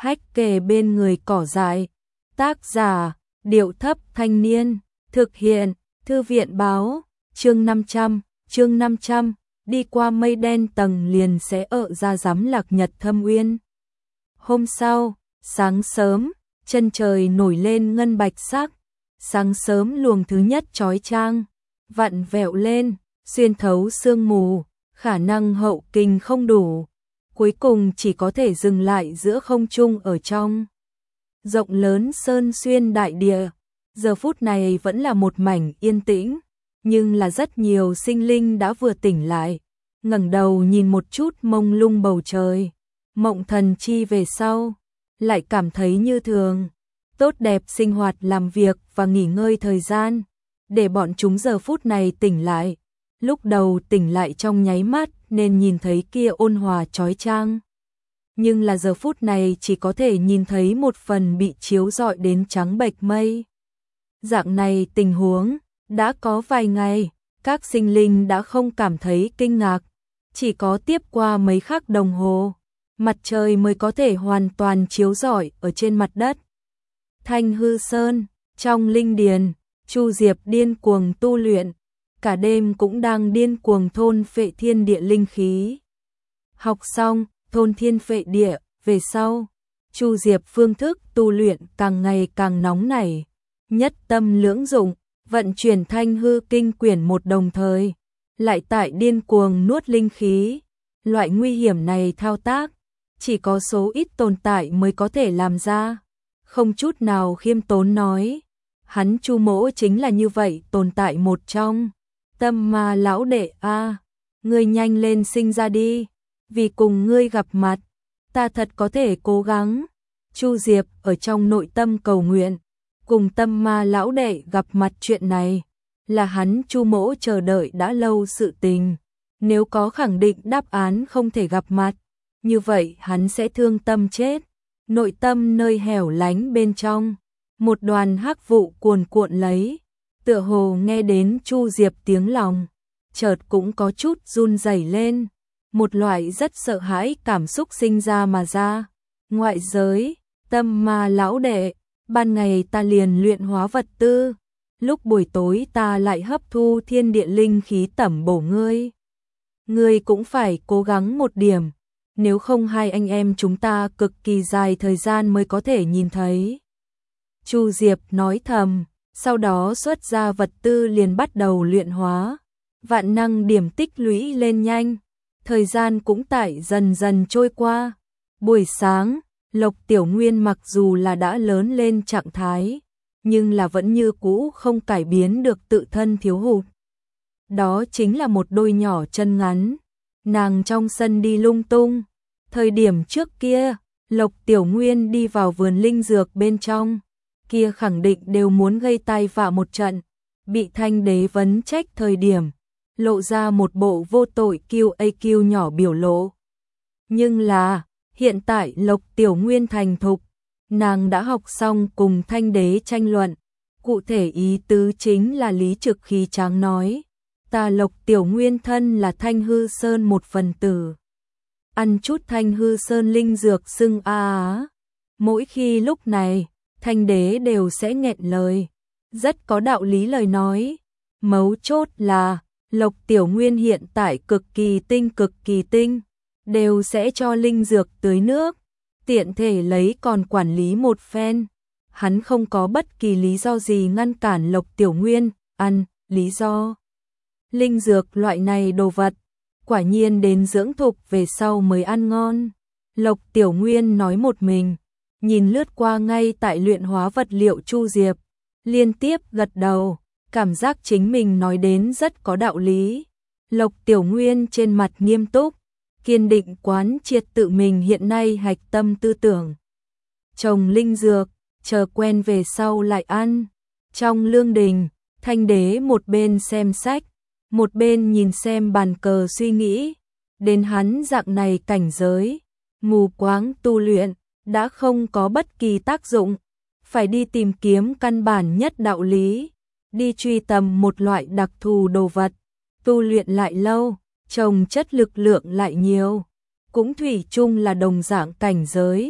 hách kề bên người cỏ dại. Tác giả, Điệu Thấp Thanh Niên, thực hiện, Thư viện Báo, chương 500, đi qua mây đen tầng liền sẽ ở ra giám Lạc Nhật Thâm Uyên. Hôm sau, sáng sớm, chân trời nổi lên ngân bạch sắc, sáng sớm luồng thứ nhất chói chang, vặn vẹo lên, xuyên thấu sương mù, khả năng hậu kình không đủ, cuối cùng chỉ có thể dừng lại giữa không trung ở trong rộng lớn sơn xuyên đại địa. Giờ phút này vẫn là một mảnh yên tĩnh, nhưng là rất nhiều sinh linh đã vừa tỉnh lại, ngẩng đầu nhìn một chút mông lung bầu trời, mộng thần chi về sau, lại cảm thấy như thường, tốt đẹp sinh hoạt làm việc và nghỉ ngơi thời gian, để bọn chúng giờ phút này tỉnh lại. Lúc đầu tỉnh lại trong nháy mắt nên nhìn thấy kia ôn hòa chói chang, nhưng là giờ phút này chỉ có thể nhìn thấy một phần bị chiếu rọi đến trắng bệch mây. Dạng này tình huống đã có vài ngày, các sinh linh đã không cảm thấy kinh ngạc, chỉ có tiếp qua mấy khắc đồng hồ, mặt trời mới có thể hoàn toàn chiếu rọi ở trên mặt đất. Thanh Hư Sơn, trong linh điền, Chu Diệp điên cuồng tu luyện, cả đêm cũng đang điên cuồng thôn phệ thiên địa linh khí. Học xong thôn thiên phệ địa về sau, Chu Diệp phương thức tu luyện càng ngày càng nóng nảy, nhất tâm lưỡng dụng, vận chuyển Thanh Hư Kinh quyển một đồng thời, lại tại điên cuồng nuốt linh khí. Loại nguy hiểm này thao tác, chỉ có số ít tồn tại mới có thể làm ra. Không chút nào khiêm tốn nói, hắn Chu Mỗ chính là như vậy tồn tại một trong. Tâm Ma lão đệ a, ngươi nhanh lên sinh ra đi, vì cùng ngươi gặp mặt, ta thật có thể cố gắng. Chu Diệp ở trong nội tâm cầu nguyện, cùng Tâm Ma lão đệ gặp mặt chuyện này, là hắn Chu Mỗ chờ đợi đã lâu sự tình. Nếu có khẳng định đáp án không thể gặp mặt, như vậy hắn sẽ thương tâm chết. Nội tâm nơi hẻo lánh bên trong, một đoàn hắc vụ cuồn cuộn lấy, tựa hồ nghe đến Chu Diệp tiếng lòng, chợt cũng có chút run rẩy lên, một loại rất sợ hãi cảm xúc sinh ra mà ra. Ngoại giới, Tâm Ma lão đệ, ban ngày ta liền luyện hóa vật tư, lúc buổi tối ta lại hấp thu thiên địa linh khí tẩm bổ ngươi. Ngươi cũng phải cố gắng một điểm, nếu không hai anh em chúng ta cực kỳ dài thời gian mới có thể nhìn thấy. Chu Diệp nói thầm, sau đó xuất ra vật tư liền bắt đầu luyện hóa, vạn năng điểm tích lũy lên nhanh, thời gian cũng tại dần dần trôi qua. Buổi sáng, Lộc Tiểu Nguyên mặc dù là đã lớn lên trạng thái, nhưng là vẫn như cũ không cải biến được tự thân thiếu hụt. Đó chính là một đôi nhỏ chân ngắn, nàng trong sân đi lung tung. Thời điểm trước kia, Lộc Tiểu Nguyên đi vào vườn linh dược bên trong, kia khẳng định đều muốn gây tai vạ một trận, bị Thanh Đế vấn trách thời điểm, lộ ra một bộ vô tội QAQ nhỏ biểu lộ. Nhưng là, hiện tại Lộc Tiểu Nguyên thành thục, nàng đã học xong cùng Thanh Đế tranh luận, cụ thể ý tứ chính là lý trực khí tráng nói, ta Lộc Tiểu Nguyên thân là Thanh Hư Sơn một phần tử, ăn chút Thanh Hư Sơn linh dược xưng á. Mỗi khi lúc này, Thanh Đế đều sẽ nghẹn lời, rất có đạo lý lời nói. Mấu chốt là, Lộc Tiểu Nguyên hiện tại cực kỳ tinh, đều sẽ cho linh dược tưới nước, tiện thể lấy còn quản lý một phen. Hắn không có bất kỳ lý do gì ngăn cản Lộc Tiểu Nguyên ăn, lý do. Linh dược loại này đồ vật, quả nhiên đến dưỡng thục về sau mới ăn ngon. Lộc Tiểu Nguyên nói một mình, nhìn lướt qua ngay tại luyện hóa vật liệu Chu Diệp, liên tiếp gật đầu, cảm giác chính mình nói đến rất có đạo lý. Lộc Tiểu Nguyên trên mặt nghiêm túc, kiên định quán triệt tự mình hiện nay hạch tâm tư tưởng. Trồng linh dược, chờ quen về sau lại ăn. Trong lương đình, Thanh Đế một bên xem sách, một bên nhìn xem bàn cờ suy nghĩ, đến hắn dạng này cảnh giới, mù quáng tu luyện, đã không có bất kỳ tác dụng, phải đi tìm kiếm căn bản nhất đạo lý, đi truy tầm một loại đặc thù đồ vật, tu luyện lại lâu, trồng chất lực lượng lại nhiều, cũng thủy chung là đồng dạng cảnh giới,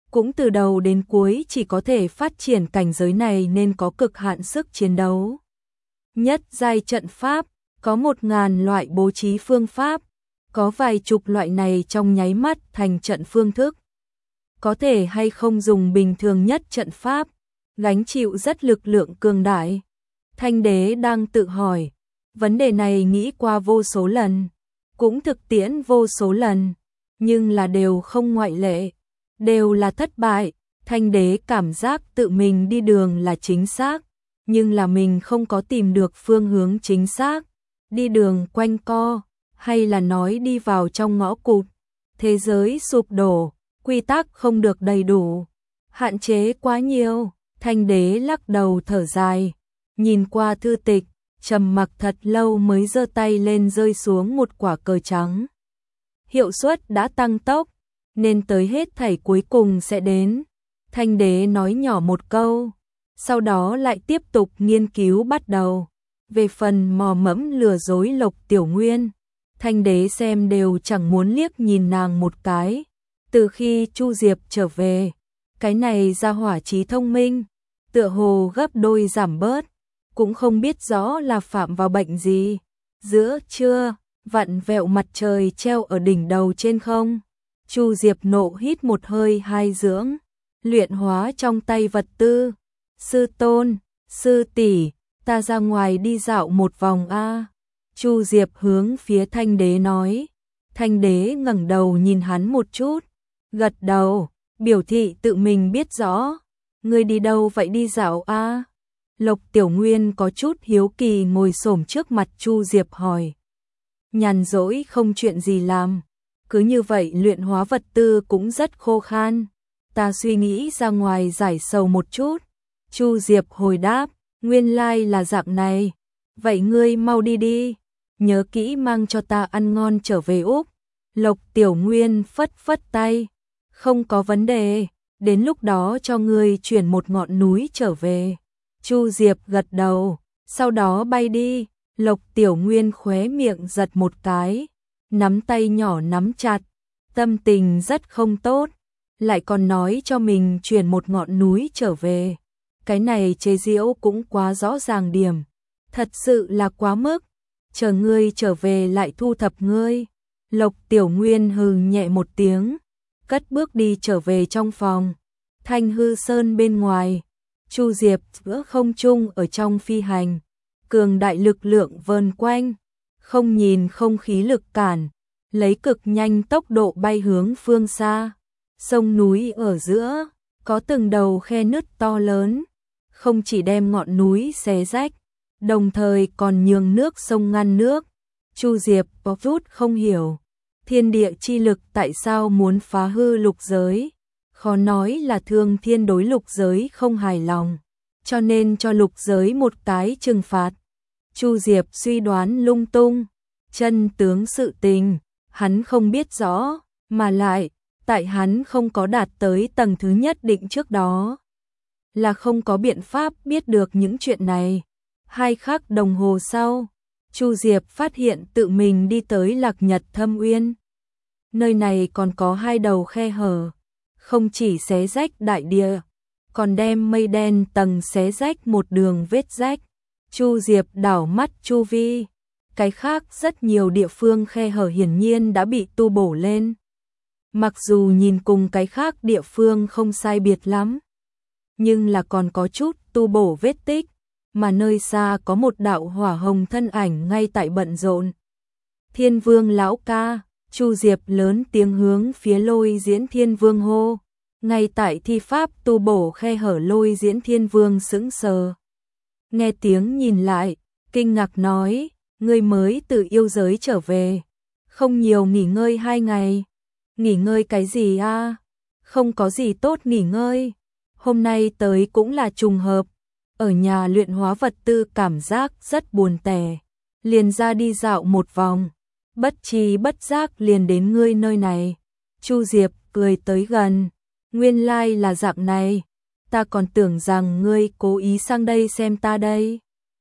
cũng từ đầu đến cuối chỉ có thể phát triển cảnh giới này nên có cực hạn sức chiến đấu. Nhất giai trận pháp, có 1000 loại bố trí phương pháp, có vài chục loại này trong nháy mắt thành trận phương thức. Có thể hay không dùng bình thường nhất trận pháp, gánh chịu rất lực lượng cường đại. Thanh đế đang tự hỏi, vấn đề này nghĩ qua vô số lần, cũng thực tiễn vô số lần, nhưng là đều không ngoại lệ, đều là thất bại. Thanh đế cảm giác tự mình đi đường là chính xác, nhưng là mình không có tìm được phương hướng chính xác, đi đường quanh co, hay là nói đi vào trong ngõ cụt, thế giới sụp đổ, quy tắc không được đầy đủ, hạn chế quá nhiều. Thanh đế lắc đầu thở dài, nhìn qua thư tịch, trầm mặc thật lâu mới giơ tay lên rơi xuống một quả cờ trắng. Hiệu suất đã tăng tốc, nên tới hết thảy cuối cùng sẽ đến. Thanh đế nói nhỏ một câu, sau đó lại tiếp tục nghiên cứu bắt đầu. Về phần mò mẫm lừa dối Lộc Tiểu Nguyên, Thanh đế xem đều chẳng muốn liếc nhìn nàng một cái. Từ khi Chu Diệp trở về, cái này ra hỏa trí thông minh, tựa hồ gấp đôi giảm bớt, cũng không biết rõ là phạm vào bệnh gì. Giữa trưa, vặn vẹo mặt trời treo ở đỉnh đầu trên không. Chu Diệp nộ hít một hơi hai dưỡng, luyện hóa trong tay vật tư. Sư tôn, sư tỷ, ta ra ngoài đi dạo một vòng a. Chu Diệp hướng phía Thanh đế nói. Thanh đế ngẩng đầu nhìn hắn một chút, gật đầu, biểu thị tự mình biết rõ. Ngươi đi đâu vậy đi dạo a? Lộc Tiểu Nguyên có chút hiếu kỳ ngồi xổm trước mặt Chu Diệp hỏi. Nhàn rỗi không chuyện gì làm, cứ như vậy luyện hóa vật tư cũng rất khô khan. Ta suy nghĩ ra ngoài giải sầu một chút. Chu Diệp hồi đáp, nguyên lai là dạng này. Vậy ngươi mau đi đi, nhớ kỹ mang cho ta ăn ngon trở về Úc. Lộc Tiểu Nguyên phất phất tay, không có vấn đề, đến lúc đó cho ngươi chuyển một ngọn núi trở về. Chu Diệp gật đầu, sau đó bay đi. Lộc Tiểu Nguyên khóe miệng giật một cái, nắm tay nhỏ nắm chặt, tâm tình rất không tốt, lại còn nói cho mình chuyển một ngọn núi trở về. Cái này chế giễu cũng quá rõ ràng điểm, thật sự là quá mức, chờ ngươi trở về lại thu thập ngươi. Lộc Tiểu Nguyên hừ nhẹ một tiếng, cất bước đi trở về trong phòng. Thanh Hư Sơn bên ngoài, Chu Diệp giữa không trung ở trong phi hành, cường đại lực lượng vờn quanh, không nhìn không khí lực cản, lấy cực nhanh tốc độ bay hướng phương xa. Sông núi ở giữa, có từng đầu khe nứt to lớn, không chỉ đem ngọn núi xé rách, đồng thời còn nhường nước sông ngăn nước. Chu Diệp có chút không hiểu, thiên địa chi lực tại sao muốn phá hư lục giới, khó nói là Thương Thiên đối lục giới không hài lòng, cho nên cho lục giới một cái trừng phạt. Chu Diệp suy đoán lung tung, chân tướng sự tình, hắn không biết rõ, mà lại, tại hắn không có đạt tới tầng thứ nhất định trước đó, là không có biện pháp biết được những chuyện này. 2 khắc đồng hồ sau, Chu Diệp phát hiện tự mình đi tới Lạc Nhật Thâm Uyên. Nơi này còn có 2 đầu khe hở, không chỉ xé rách đại địa, còn đem mây đen tầng xé rách một đường vết rách. Chu Diệp đảo mắt chu vi, cái khác rất nhiều địa phương khe hở hiển nhiên đã bị tu bổ lên. Mặc dù nhìn cùng cái khác địa phương không sai biệt lắm, nhưng là còn có chút tu bổ vết tích, mà nơi xa có một đạo hỏa hồng thân ảnh ngay tại bận rộn. Thiên Vương lão ca, Chu Diệp lớn tiếng hướng phía Lôi Diễn Thiên Vương hô. Ngay tại thi pháp tu bổ khe hở, Lôi Diễn Thiên Vương sững sờ. Nghe tiếng nhìn lại, kinh ngạc nói, ngươi mới từ yêu giới trở về, không nhiều nghỉ ngơi 2 ngày. Nghỉ ngơi cái gì a? Không có gì tốt nghỉ ngơi. Hôm nay tới cũng là trùng hợp, ở nhà luyện hóa vật tư cảm giác rất buồn tẻ, liền ra đi dạo một vòng, bất tri bất giác liền đến ngươi nơi này. Chu Diệp cười tới gần, nguyên lai là dạng này, ta còn tưởng rằng ngươi cố ý sang đây xem ta đây.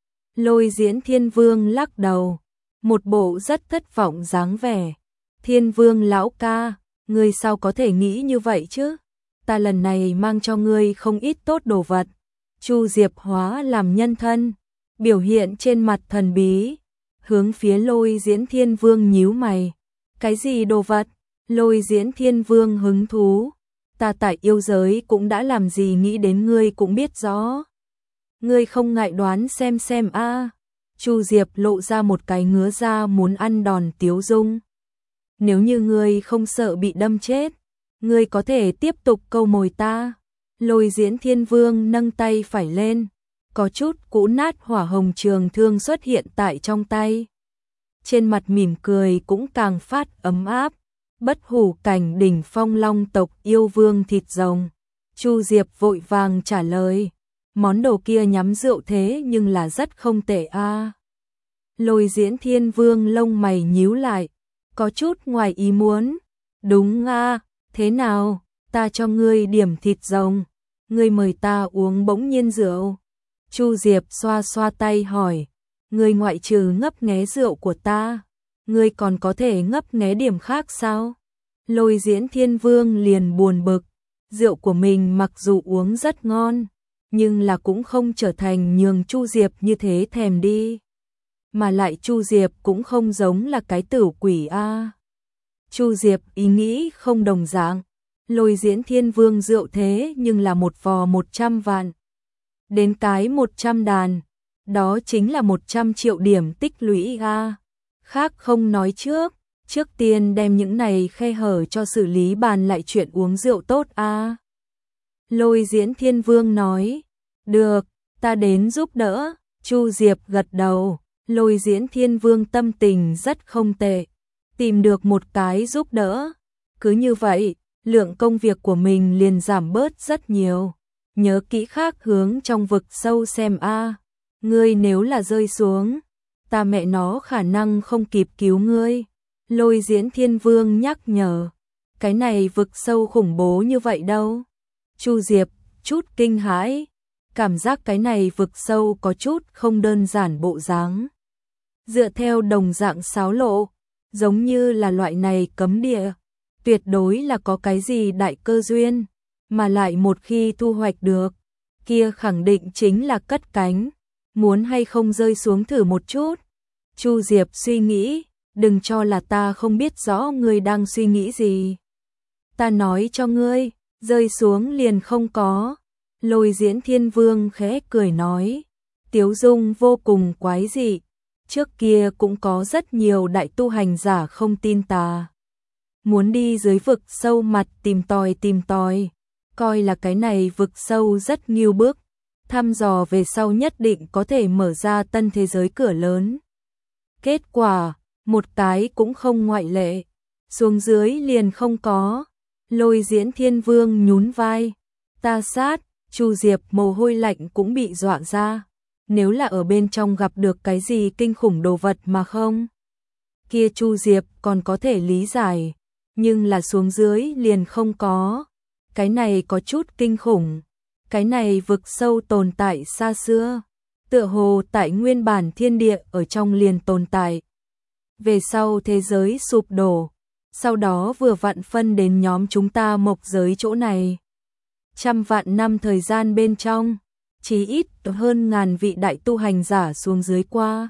Lôi Diễn Thiên Vương lắc đầu, một bộ rất thất vọng dáng vẻ. Thiên Vương lão ca, ngươi sao có thể nghĩ như vậy chứ? ta lần này mang cho ngươi không ít tốt đồ vật. Chu Diệp hóa làm nhân thân, biểu hiện trên mặt thần bí, hướng phía Lôi Diễn Thiên Vương nhíu mày. Cái gì đồ vật? Lôi Diễn Thiên Vương hứng thú. Ta tại yêu giới cũng đã làm gì nghĩ đến ngươi cũng biết rõ. Ngươi không ngại đoán xem a. Chu Diệp lộ ra một cái ngứa ra muốn ăn đòn tiếu dung. Nếu như ngươi không sợ bị đâm chết, ngươi có thể tiếp tục câu mồi ta. Lôi Diễn Thiên Vương nâng tay phải lên, có chút cũ nát hỏa hồng trường thương xuất hiện tại trong tay. Trên mặt mỉm cười cũng càng phát ấm áp. Bất hủ cảnh đỉnh phong long tộc yêu vương thịt rồng. Chu Diệp vội vàng trả lời, món đồ kia nhắm rượu thế nhưng là rất không tệ a. Lôi Diễn Thiên Vương lông mày nhíu lại, có chút ngoài ý muốn. Đúng a, thế nào, ta cho ngươi điểm thịt rồng, ngươi mời ta uống bỗng nhiên rượu. Chu Diệp xoa xoa tay hỏi, ngươi ngoại trừ ngấp nghé rượu của ta, ngươi còn có thể ngấp nghé điểm khác sao? Lôi Diễn Thiên Vương liền buồn bực, rượu của mình mặc dù uống rất ngon, nhưng là cũng không trở thành nhường Chu Diệp như thế thèm đi. Mà lại Chu Diệp cũng không giống là cái tử quỷ a. Chu Diệp ý nghĩ không đồng dạng, Lôi Diễn Thiên Vương rượu thế nhưng là một vò 100 vạn. Đến cái 100 đàn, đó chính là 100 triệu điểm tích lũy a. Khác không nói trước tiên đem những này khe hở cho xử lý bàn lại chuyện uống rượu tốt a. Lôi Diễn Thiên Vương nói, được, ta đến giúp đỡ. Chu Diệp gật đầu, Lôi Diễn Thiên Vương tâm tình rất không tệ, tìm được một cái giúp đỡ. Cứ như vậy, lượng công việc của mình liền giảm bớt rất nhiều. Nhớ kỹ khác hướng trong vực sâu xem a. Ngươi nếu là rơi xuống, ta mẹ nó khả năng không kịp cứu ngươi. Lôi Diễn Thiên Vương nhắc nhở, cái này vực sâu khủng bố như vậy đâu. Chu Diệp chút kinh hãi, cảm giác cái này vực sâu có chút không đơn giản bộ dáng. Dựa theo đồng dạng xáo lộ, giống như là loại này cấm địa, tuyệt đối là có cái gì đại cơ duyên, mà lại một khi thu hoạch được, kia khẳng định chính là cất cánh, muốn hay không rơi xuống thử một chút. Chu Diệp suy nghĩ, đừng cho là ta không biết rõ ngươi đang suy nghĩ gì. Ta nói cho ngươi, rơi xuống liền không có. Lôi Diễn Thiên Vương khẽ cười nói, tiếu dung vô cùng quái dị. Trước kia cũng có rất nhiều đại tu hành giả không tin ta, muốn đi dưới vực sâu mặt tìm tòi, coi là cái này vực sâu rất nghiêu bức, thăm dò về sau nhất định có thể mở ra tân thế giới cửa lớn. Kết quả, một cái cũng không ngoại lệ, xuống dưới liền không có. Lôi Diễn Thiên Vương nhún vai, ta sát. Chu Diệp mồ hôi lạnh cũng bị dọa ra, nếu là ở bên trong gặp được cái gì kinh khủng đồ vật mà không, kia Chu Diệp còn có thể lý giải, nhưng là xuống dưới liền không có, cái này có chút kinh khủng. Cái này vực sâu tồn tại xa xưa, tựa hồ tại nguyên bản thiên địa ở trong liền tồn tại. Về sau thế giới sụp đổ, sau đó vừa vặn phân đến nhóm chúng ta mộc giới chỗ này. Trăm vạn năm thời gian bên trong, chí ít hơn ngàn vị đại tu hành giả xuống dưới qua,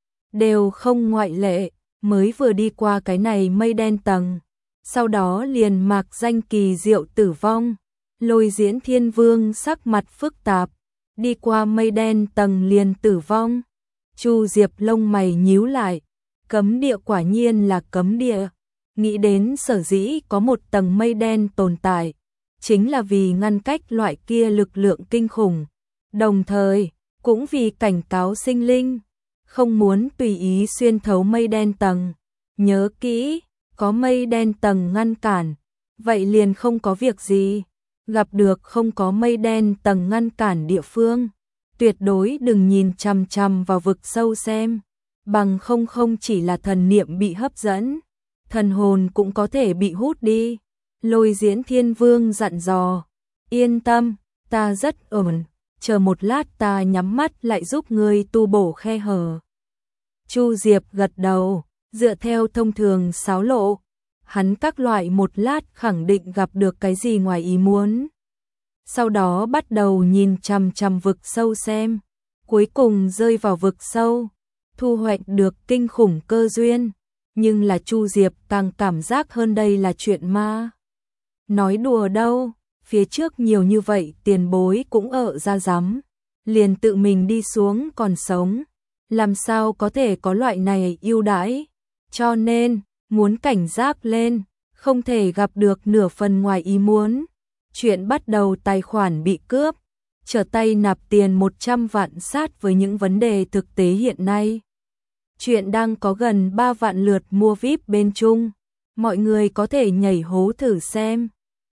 đều không ngoại lệ, mới vừa đi qua cái này mây đen tầng, sau đó liền mạc danh kỳ diệu tử vong. Lôi Diễn Thiên Vương sắc mặt phức tạp, đi qua mây đen tầng liền tử vong. Chu Diệp lông mày nhíu lại, cấm địa quả nhiên là cấm địa, nghĩ đến sở dĩ có một tầng mây đen tồn tại, chính là vì ngăn cách loại kia lực lượng kinh khủng, đồng thời cũng vì cảnh cáo sinh linh, không muốn tùy ý xuyên thấu mây đen tầng. Nhớ kỹ, có mây đen tầng ngăn cản, vậy liền không có việc gì. Gặp được không có mây đen tầng ngăn cản địa phương, tuyệt đối đừng nhìn chằm chằm vào vực sâu xem, bằng không chỉ là thần niệm bị hấp dẫn, thần hồn cũng có thể bị hút đi. Lôi Diễn Thiên Vương dặn dò, yên tâm, ta rất ổn, chờ một lát ta nhắm mắt lại giúp ngươi tu bổ khe hở. Chu Diệp gật đầu, dựa theo thông thường xáo lộ, hắn các loại một lát khẳng định gặp được cái gì ngoài ý muốn. Sau đó bắt đầu nhìn chằm chằm vực sâu xem, cuối cùng rơi vào vực sâu, thu hoạch được kinh khủng cơ duyên, nhưng là Chu Diệp càng cảm giác hơn đây là chuyện ma. Nói đùa đâu, phía trước nhiều như vậy tiền bối cũng ở ra rắm, liền tự mình đi xuống còn sống, làm sao có thể có loại này ưu đãi, cho nên, muốn cảnh giác lên, không thể gặp được nửa phần ngoài ý muốn. Chuyện bắt đầu tài khoản bị cướp, trở tay nạp tiền 100 vạn sát với những vấn đề thực tế hiện nay. Chuyện đang có gần 3 vạn lượt mua VIP bên Trung, mọi người có thể nhảy hố thử xem.